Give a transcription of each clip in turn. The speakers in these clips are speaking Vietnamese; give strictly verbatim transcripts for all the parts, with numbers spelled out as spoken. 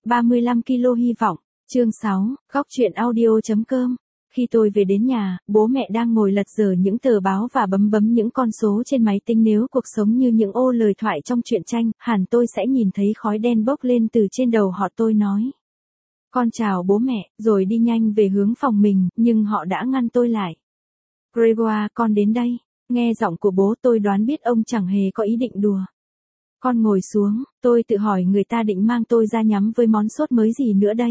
ba mươi lăm ki lô hy vọng, chương sáu, góc truyện audio chấm com. Khi tôi về đến nhà, bố mẹ đang ngồi lật dở những tờ báo và bấm bấm những con số trên máy tính. Nếu cuộc sống như những ô lời thoại trong truyện tranh, hẳn tôi sẽ nhìn thấy khói đen bốc lên từ trên đầu họ. Tôi nói: "Con chào bố mẹ", rồi đi nhanh về hướng phòng mình, nhưng họ đã ngăn tôi lại. "Grégoire, con đến đây." Nghe giọng của bố tôi đoán biết ông chẳng hề có ý định đùa. Con ngồi xuống, tôi tự hỏi người ta định mang tôi ra nhắm với món sốt mới gì nữa đây.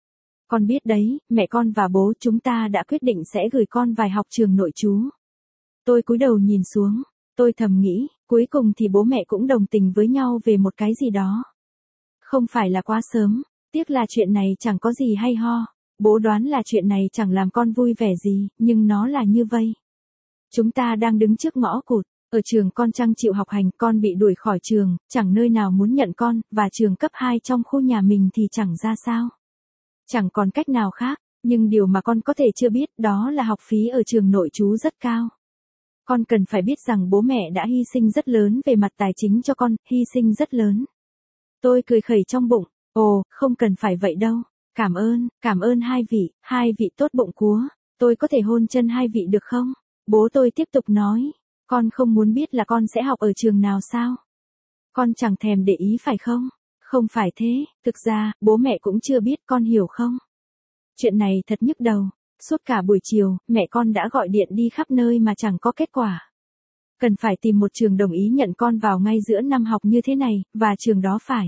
Con biết đấy, mẹ con và bố chúng ta đã quyết định sẽ gửi con vào học trường nội trú. Tôi cúi đầu nhìn xuống, tôi thầm nghĩ, cuối cùng thì bố mẹ cũng đồng tình với nhau về một cái gì đó. Không phải là quá sớm, tiếc là chuyện này chẳng có gì hay ho. Bố đoán là chuyện này chẳng làm con vui vẻ gì, nhưng nó là như vây. Chúng ta đang đứng trước ngõ cụt. Ở trường con chẳng chịu học hành, con bị đuổi khỏi trường, chẳng nơi nào muốn nhận con, và trường cấp hai trong khu nhà mình thì chẳng ra sao. Chẳng còn cách nào khác, nhưng điều mà con có thể chưa biết đó là học phí ở trường nội trú rất cao. Con cần phải biết rằng bố mẹ đã hy sinh rất lớn về mặt tài chính cho con, hy sinh rất lớn. Tôi cười khẩy trong bụng, ồ, không cần phải vậy đâu. Cảm ơn, cảm ơn hai vị, hai vị tốt bụng cúa. Tôi có thể hôn chân hai vị được không? Bố tôi tiếp tục nói. Con không muốn biết là con sẽ học ở trường nào sao? Con chẳng thèm để ý phải không? Không phải thế, thực ra, bố mẹ cũng chưa biết, con hiểu không? Chuyện này thật nhức đầu. Suốt cả buổi chiều, mẹ con đã gọi điện đi khắp nơi mà chẳng có kết quả. Cần phải tìm một trường đồng ý nhận con vào ngay giữa năm học như thế này, và trường đó phải.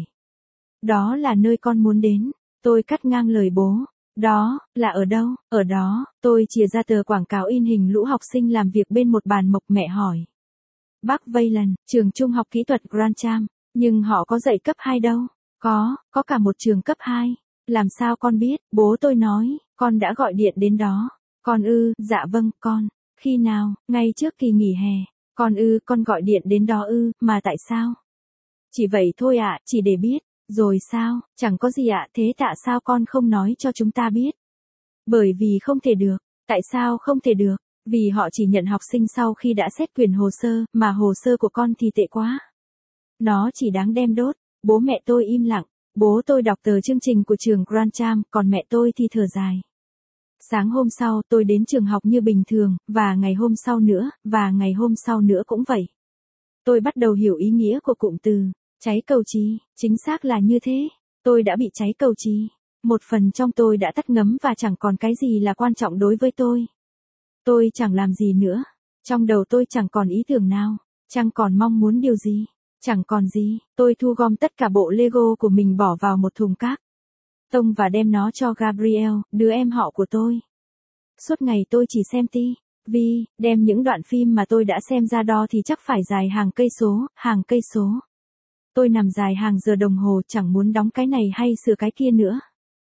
Đó là nơi con muốn đến. Tôi cắt ngang lời bố. Đó, là ở đâu? Ở đó, tôi chìa ra tờ quảng cáo in hình lũ học sinh làm việc bên một bàn mộc. Mẹ hỏi. Bác Vaylan, trường trung học kỹ thuật Grandcham, nhưng họ có dạy cấp hai đâu? Có, có cả một trường cấp hai. Làm sao con biết? Bố tôi nói, con đã gọi điện đến đó. Con ư, dạ vâng, con. Khi nào? Ngay trước kỳ nghỉ hè. Con ư, con gọi điện đến đó ư, mà tại sao? Chỉ vậy thôi ạ, chỉ để biết. Rồi sao? Chẳng có gì ạ, thế tại sao con không nói cho chúng ta biết? Bởi vì không thể được. Tại sao không thể được? Vì họ chỉ nhận học sinh sau khi đã xét quyền hồ sơ, mà hồ sơ của con thì tệ quá. Nó chỉ đáng đem đốt. Bố mẹ tôi im lặng. Bố tôi đọc tờ chương trình của trường Grandcham, còn mẹ tôi thì thở dài. Sáng hôm sau, tôi đến trường học như bình thường, và ngày hôm sau nữa, và ngày hôm sau nữa cũng vậy. Tôi bắt đầu hiểu ý nghĩa của cụm từ cháy cầu trí, chính xác là như thế. Tôi đã bị cháy cầu trí. Một phần trong tôi đã tắt ngấm và chẳng còn cái gì là quan trọng đối với tôi. Tôi chẳng làm gì nữa. Trong đầu tôi chẳng còn ý tưởng nào, chẳng còn mong muốn điều gì, chẳng còn gì. Tôi thu gom tất cả bộ Lego của mình bỏ vào một thùng cát tông và đem nó cho Gabriel, đứa em họ của tôi. Suốt ngày tôi chỉ xem ti vi, đem những đoạn phim mà tôi đã xem ra đo thì chắc phải dài hàng cây số, hàng cây số. Tôi nằm dài hàng giờ đồng hồ chẳng muốn đóng cái này hay sửa cái kia nữa.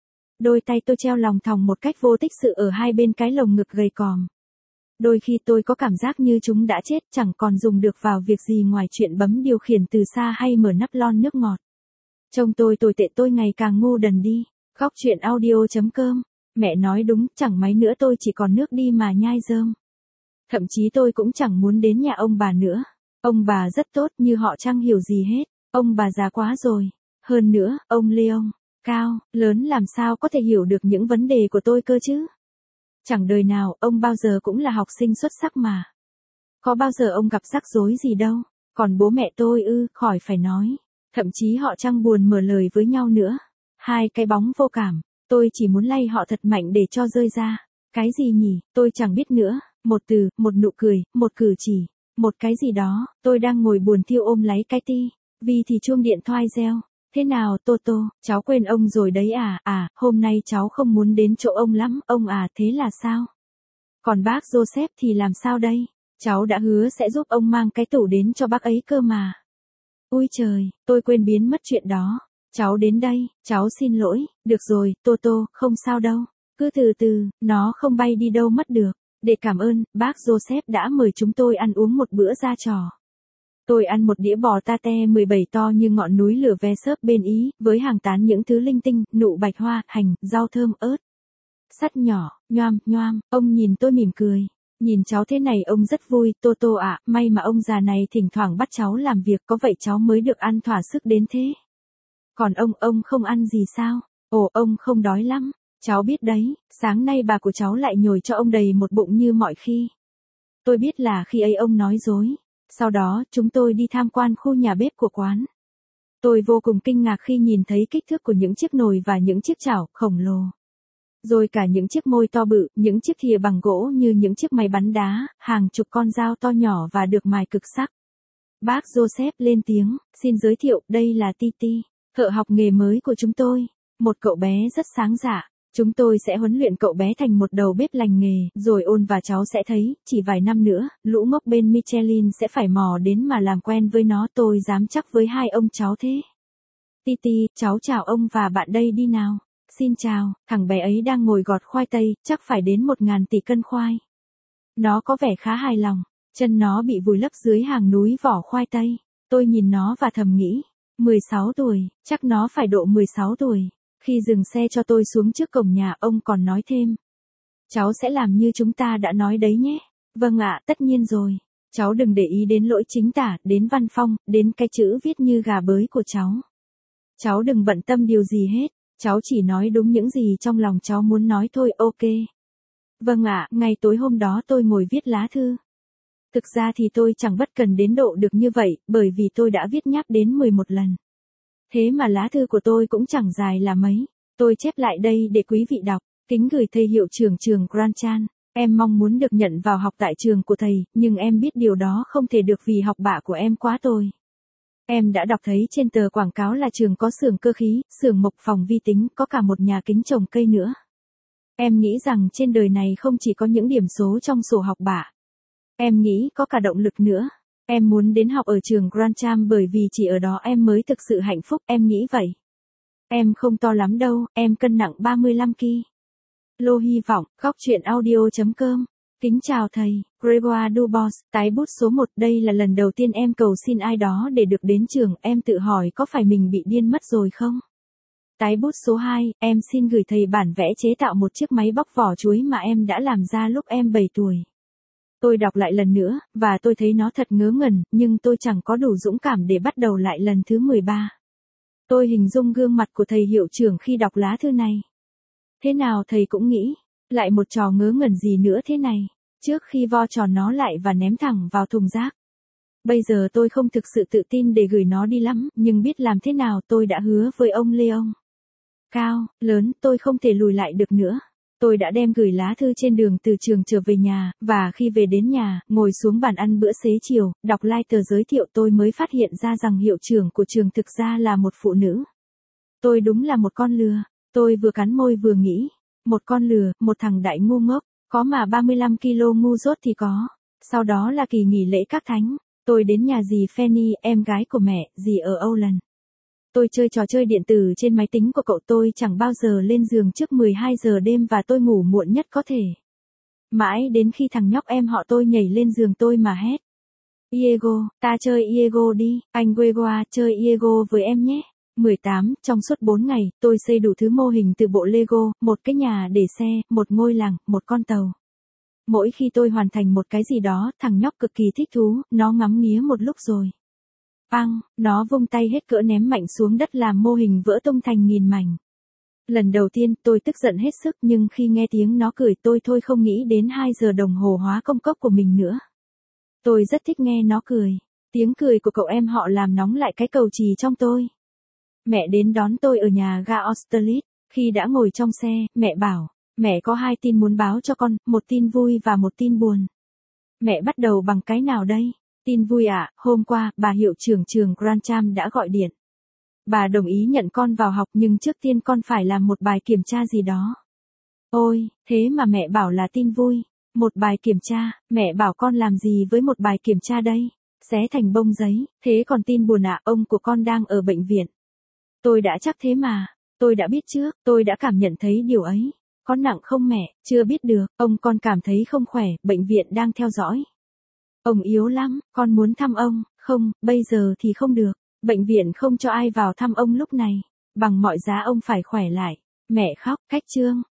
Đôi tay tôi treo lòng thòng một cách vô tích sự ở hai bên cái lồng ngực gầy còm. Đôi khi tôi có cảm giác như chúng đã chết, chẳng còn dùng được vào việc gì ngoài chuyện bấm điều khiển từ xa hay mở nắp lon nước ngọt. Trông tôi tồi tệ, tôi ngày càng ngu đần đi. Góc truyện audio chấm com. Mẹ nói đúng, chẳng mấy nữa tôi chỉ còn nước đi mà nhai rơm. Thậm chí tôi cũng chẳng muốn đến nhà ông bà nữa. Ông bà rất tốt, như họ chẳng hiểu gì hết. Ông bà già quá rồi. Hơn nữa, ông Leon, cao, lớn làm sao có thể hiểu được những vấn đề của tôi cơ chứ? Chẳng đời nào, ông bao giờ cũng là học sinh xuất sắc mà. Có bao giờ ông gặp rắc rối gì đâu. Còn bố mẹ tôi ư, khỏi phải nói. Thậm chí họ chẳng buồn mở lời với nhau nữa. Hai cái bóng vô cảm. Tôi chỉ muốn lay họ thật mạnh để cho rơi ra. Cái gì nhỉ, tôi chẳng biết nữa. Một từ, một nụ cười, một cử chỉ, một cái gì đó. Tôi đang ngồi buồn thiêu ôm lấy cái ti vi thì chuông điện thoại reo. Thế nào Toto, cháu quên ông rồi đấy à? À, hôm nay cháu không muốn đến chỗ ông lắm. Ông à, thế là sao? Còn bác Joseph thì làm sao đây? Cháu đã hứa sẽ giúp ông mang cái tủ đến cho bác ấy cơ mà. Ôi trời, tôi quên biến mất chuyện đó. Cháu đến đây, cháu xin lỗi. Được rồi, Toto, không sao đâu. Cứ từ từ, nó không bay đi đâu mất được. Để cảm ơn, bác Joseph đã mời chúng tôi ăn uống một bữa ra trò. Tôi ăn một đĩa bò tate mười bảy to như ngọn núi lửa ve xớp bên Ý, với hàng tán những thứ linh tinh, nụ bạch hoa, hành, rau thơm, ớt. Sắt nhỏ, nhoam, nhoam, ông nhìn tôi mỉm cười. Nhìn cháu thế này ông rất vui, Toto ạ, may mà ông già này thỉnh thoảng bắt cháu làm việc, có vậy cháu mới được ăn thỏa sức đến thế. Còn ông, ông không ăn gì sao? Ồ, ông không đói lắm. Cháu biết đấy, sáng nay bà của cháu lại nhồi cho ông đầy một bụng như mọi khi. Tôi biết là khi ấy ông nói dối. Sau đó, chúng tôi đi tham quan khu nhà bếp của quán. Tôi vô cùng kinh ngạc khi nhìn thấy kích thước của những chiếc nồi và những chiếc chảo khổng lồ. Rồi cả những chiếc môi to bự, những chiếc thìa bằng gỗ như những chiếc máy bắn đá, hàng chục con dao to nhỏ và được mài cực sắc. Bác Joseph lên tiếng, xin giới thiệu, đây là Titi, thợ học nghề mới của chúng tôi. Một cậu bé rất sáng dạ. Chúng tôi sẽ huấn luyện cậu bé thành một đầu bếp lành nghề, rồi ôn và cháu sẽ thấy, chỉ vài năm nữa, lũ ngốc bên Michelin sẽ phải mò đến mà làm quen với nó, tôi dám chắc với hai ông cháu thế. Titi, cháu chào ông và bạn đây đi nào. Xin chào, thằng bé ấy đang ngồi gọt khoai tây, chắc phải đến một ngàn tỷ cân khoai. Nó có vẻ khá hài lòng, chân nó bị vùi lấp dưới hàng núi vỏ khoai tây. Tôi nhìn nó và thầm nghĩ, mười sáu tuổi, chắc nó phải độ mười sáu tuổi. Khi dừng xe cho tôi xuống trước cổng nhà, ông còn nói thêm. Cháu sẽ làm như chúng ta đã nói đấy nhé. Vâng ạ, tất nhiên rồi. Cháu đừng để ý đến lỗi chính tả, đến văn phong, đến cái chữ viết như gà bới của cháu. Cháu đừng bận tâm điều gì hết. Cháu chỉ nói đúng những gì trong lòng cháu muốn nói thôi, ok. Vâng ạ, ngày tối hôm đó tôi ngồi viết lá thư. Thực ra thì tôi chẳng bất cần đến độ được như vậy, bởi vì tôi đã viết nháp đến mười một lần. Thế mà lá thư của tôi cũng chẳng dài là mấy. Tôi chép lại đây để quý vị đọc. Kính gửi thầy hiệu trưởng trường Granchan. Em mong muốn được nhận vào học tại trường của thầy, nhưng em biết điều đó không thể được vì học bạ của em quá tồi. Em đã đọc thấy trên tờ quảng cáo là trường có xưởng cơ khí, xưởng mộc phòng vi tính, có cả một nhà kính trồng cây nữa. Em nghĩ rằng trên đời này không chỉ có những điểm số trong sổ học bạ. Em nghĩ có cả động lực nữa. Em muốn đến học ở trường Grantham bởi vì chỉ ở đó em mới thực sự hạnh phúc, em nghĩ vậy. Em không to lắm đâu, em cân nặng ba mươi lăm ki lô. Hy vọng, góc chuyện audio chấm com. Kính chào thầy, Gregoire Dubos, tái bút số một. Đây là lần đầu tiên em cầu xin ai đó để được đến trường, em tự hỏi có phải mình bị điên mất rồi không? Tái bút số hai, em xin gửi thầy bản vẽ chế tạo một chiếc máy bóc vỏ chuối mà em đã làm ra lúc em bảy tuổi. Tôi đọc lại lần nữa, và tôi thấy nó thật ngớ ngẩn, nhưng tôi chẳng có đủ dũng cảm để bắt đầu lại lần thứ mười ba. Tôi hình dung gương mặt của thầy hiệu trưởng khi đọc lá thư này. Thế nào thầy cũng nghĩ, lại một trò ngớ ngẩn gì nữa thế này, trước khi vo tròn nó lại và ném thẳng vào thùng rác. Bây giờ tôi không thực sự tự tin để gửi nó đi lắm, nhưng biết làm thế nào tôi đã hứa với ông Leon. Cao, lớn, tôi không thể lùi lại được nữa. Tôi đã đem gửi lá thư trên đường từ trường trở về nhà, và khi về đến nhà, ngồi xuống bàn ăn bữa xế chiều, đọc like tờ giới thiệu tôi mới phát hiện ra rằng hiệu trưởng của trường thực ra là một phụ nữ. Tôi đúng là một con lừa. Tôi vừa cắn môi vừa nghĩ. Một con lừa, một thằng đại ngu ngốc, có mà ba mươi lăm ki lô ngu dốt thì có. Sau đó là kỳ nghỉ lễ các thánh. Tôi đến nhà dì Fanny, em gái của mẹ, dì ở Âu Lần. Tôi chơi trò chơi điện tử trên máy tính của cậu. Tôi chẳng bao giờ lên giường trước mười hai giờ đêm và tôi ngủ muộn nhất có thể. Mãi đến khi thằng nhóc em họ tôi nhảy lên giường tôi mà hét. Diego, ta chơi Diego đi, anh Gregoire chơi Diego với em nhé. mười tám, trong suốt bốn ngày, tôi xây đủ thứ mô hình từ bộ Lego, một cái nhà để xe, một ngôi làng, một con tàu. Mỗi khi tôi hoàn thành một cái gì đó, thằng nhóc cực kỳ thích thú, nó ngắm nghía một lúc rồi. Băng, nó vung tay hết cỡ ném mạnh xuống đất làm mô hình vỡ tung thành nghìn mảnh. Lần đầu tiên tôi tức giận hết sức, nhưng khi nghe tiếng nó cười tôi thôi không nghĩ đến hai giờ đồng hồ hóa công cốc của mình nữa. Tôi rất thích nghe nó cười. Tiếng cười của cậu em họ làm nóng lại cái cầu chì trong tôi. Mẹ đến đón tôi ở nhà ga Austerlitz. Khi đã ngồi trong xe, mẹ bảo, mẹ có hai tin muốn báo cho con, một tin vui và một tin buồn. Mẹ bắt đầu bằng cái nào đây? Tin vui ạ, à, hôm qua, bà hiệu trưởng trường Grantham đã gọi điện. Bà đồng ý nhận con vào học nhưng trước tiên con phải làm một bài kiểm tra gì đó. Ôi, thế mà mẹ bảo là tin vui. Một bài kiểm tra, mẹ bảo con làm gì với một bài kiểm tra đây? Xé thành bông giấy, thế còn tin buồn ạ, à, ông của con đang ở bệnh viện. Tôi đã chắc thế mà, tôi đã biết trước, tôi đã cảm nhận thấy điều ấy. Có nặng không mẹ, chưa biết được, ông con cảm thấy không khỏe, bệnh viện đang theo dõi. Ông yếu lắm, con muốn thăm ông, không, bây giờ thì không được, bệnh viện không cho ai vào thăm ông lúc này, bằng mọi giá ông phải khỏe lại. Mẹ khóc, cách chương.